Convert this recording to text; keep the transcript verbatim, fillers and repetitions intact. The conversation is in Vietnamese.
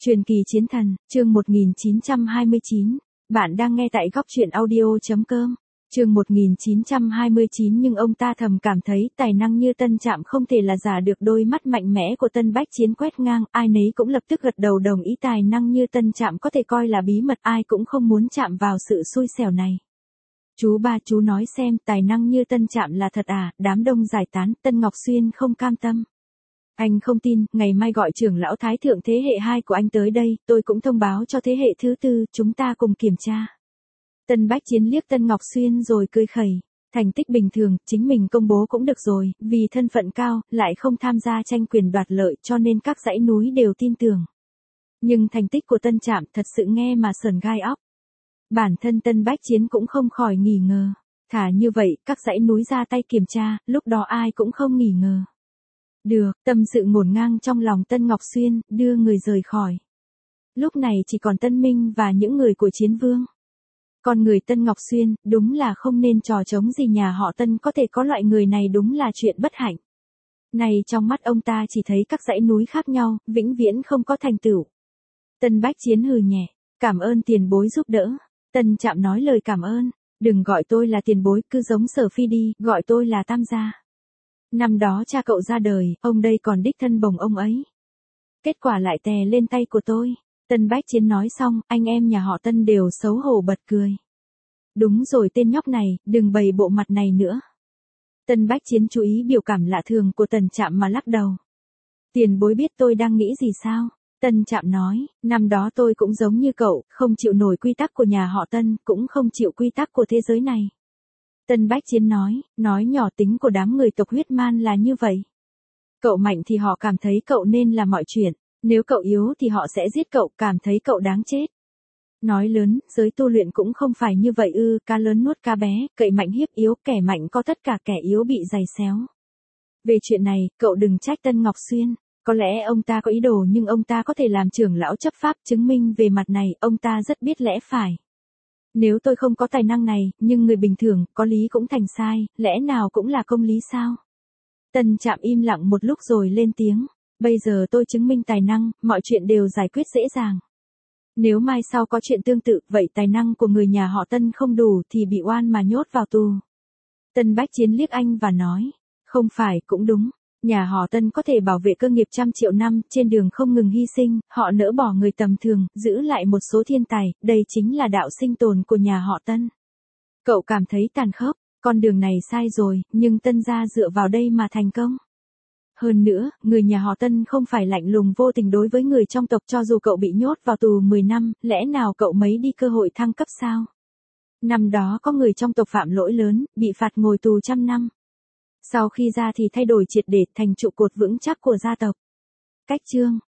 Truyền kỳ chiến thần, chương một nghìn chín trăm hai mươi chín. Bạn đang nghe tại góc truyện audio chấm com. Chương một nghìn chín trăm hai mươi chín, nhưng ông ta thầm cảm thấy tài năng như Tân Trạm không thể là giả được. Đôi mắt mạnh mẽ của Tân Bách Chiến quét ngang, ai nấy cũng lập tức gật đầu đồng ý tài năng như Tân Trạm có thể coi là bí mật, ai cũng không muốn chạm vào sự xui xẻo này. Chú ba, chú nói xem, tài năng như Tân Trạm là thật à? Đám đông giải tán. Tân Ngọc Xuyên không cam tâm. Anh không tin, ngày mai gọi trưởng lão thái thượng thế hệ hai của anh tới đây, tôi cũng thông báo cho thế hệ thứ tư, chúng ta cùng kiểm tra. Tân Bách Chiến liếc Tân Ngọc Xuyên rồi cười khẩy. Thành tích bình thường, chính mình công bố cũng được rồi, vì thân phận cao, lại không tham gia tranh quyền đoạt lợi cho nên các dãy núi đều tin tưởng. Nhưng thành tích của Tân Trạm thật sự nghe mà sởn gai óc. Bản thân Tân Bách Chiến cũng không khỏi nghi ngờ. Thả như vậy, các dãy núi ra tay kiểm tra, lúc đó ai cũng không nghi ngờ. Được, tâm sự ngổn ngang trong lòng Tân Ngọc Xuyên, đưa người rời khỏi. Lúc này chỉ còn Tân Minh và những người của Chiến Vương. Con người Tân Ngọc Xuyên, đúng là không nên trò trống gì nhà họ Tân có thể có loại người này, đúng là chuyện bất hạnh. Này trong mắt ông ta chỉ thấy các dãy núi khác nhau, vĩnh viễn không có thành tựu. Tân Bách Chiến hừ nhẹ, cảm ơn tiền bối giúp đỡ. Tân Trạm nói lời cảm ơn, đừng gọi tôi là tiền bối, cứ giống Sở Phi đi, gọi tôi là Tam gia. Năm đó cha cậu ra đời, ông đây còn đích thân bồng ông ấy. Kết quả lại tè lên tay của tôi. Tân Bách Chiến nói xong, anh em nhà họ Tân đều xấu hổ bật cười. Đúng rồi tên nhóc này, đừng bày bộ mặt này nữa. Tân Bách Chiến chú ý biểu cảm lạ thường của Tân Trạm mà lắc đầu. Tiền bối biết tôi đang nghĩ gì sao? Tân Trạm nói, năm đó tôi cũng giống như cậu, không chịu nổi quy tắc của nhà họ Tân, cũng không chịu quy tắc của thế giới này. Tân Bách Chiến nói, nói nhỏ tính của đám người tộc huyết man là như vậy. Cậu mạnh thì họ cảm thấy cậu nên là mọi chuyện, nếu cậu yếu thì họ sẽ giết cậu, cảm thấy cậu đáng chết. Nói lớn, giới tu luyện cũng không phải như vậy ư, cá lớn nuốt cá bé, cậy mạnh hiếp yếu, kẻ mạnh có tất cả kẻ yếu bị giày xéo. Về chuyện này, cậu đừng trách Tân Ngọc Xuyên, có lẽ ông ta có ý đồ nhưng ông ta có thể làm trưởng lão chấp pháp chứng minh về mặt này, ông ta rất biết lẽ phải. Nếu tôi không có tài năng này, nhưng người bình thường, có lý cũng thành sai, lẽ nào cũng là công lý sao? Tân Trạm im lặng một lúc rồi lên tiếng, bây giờ tôi chứng minh tài năng, mọi chuyện đều giải quyết dễ dàng. Nếu mai sau có chuyện tương tự, vậy tài năng của người nhà họ Tân không đủ thì bị oan mà nhốt vào tù. Tân Bách Chiến liếc anh và nói, không phải, cũng đúng. Nhà họ Tân có thể bảo vệ cơ nghiệp trăm triệu năm, trên đường không ngừng hy sinh, họ nỡ bỏ người tầm thường, giữ lại một số thiên tài, đây chính là đạo sinh tồn của nhà họ Tân. Cậu cảm thấy tàn khốc, con đường này sai rồi, nhưng Tân gia dựa vào đây mà thành công. Hơn nữa, người nhà họ Tân không phải lạnh lùng vô tình đối với người trong tộc, cho dù cậu bị nhốt vào tù mười năm, lẽ nào cậu mấy đi cơ hội thăng cấp sao? Năm đó có người trong tộc phạm lỗi lớn, bị phạt ngồi tù trăm năm. Sau khi ra thì thay đổi triệt để thành trụ cột vững chắc của gia tộc. Cách chương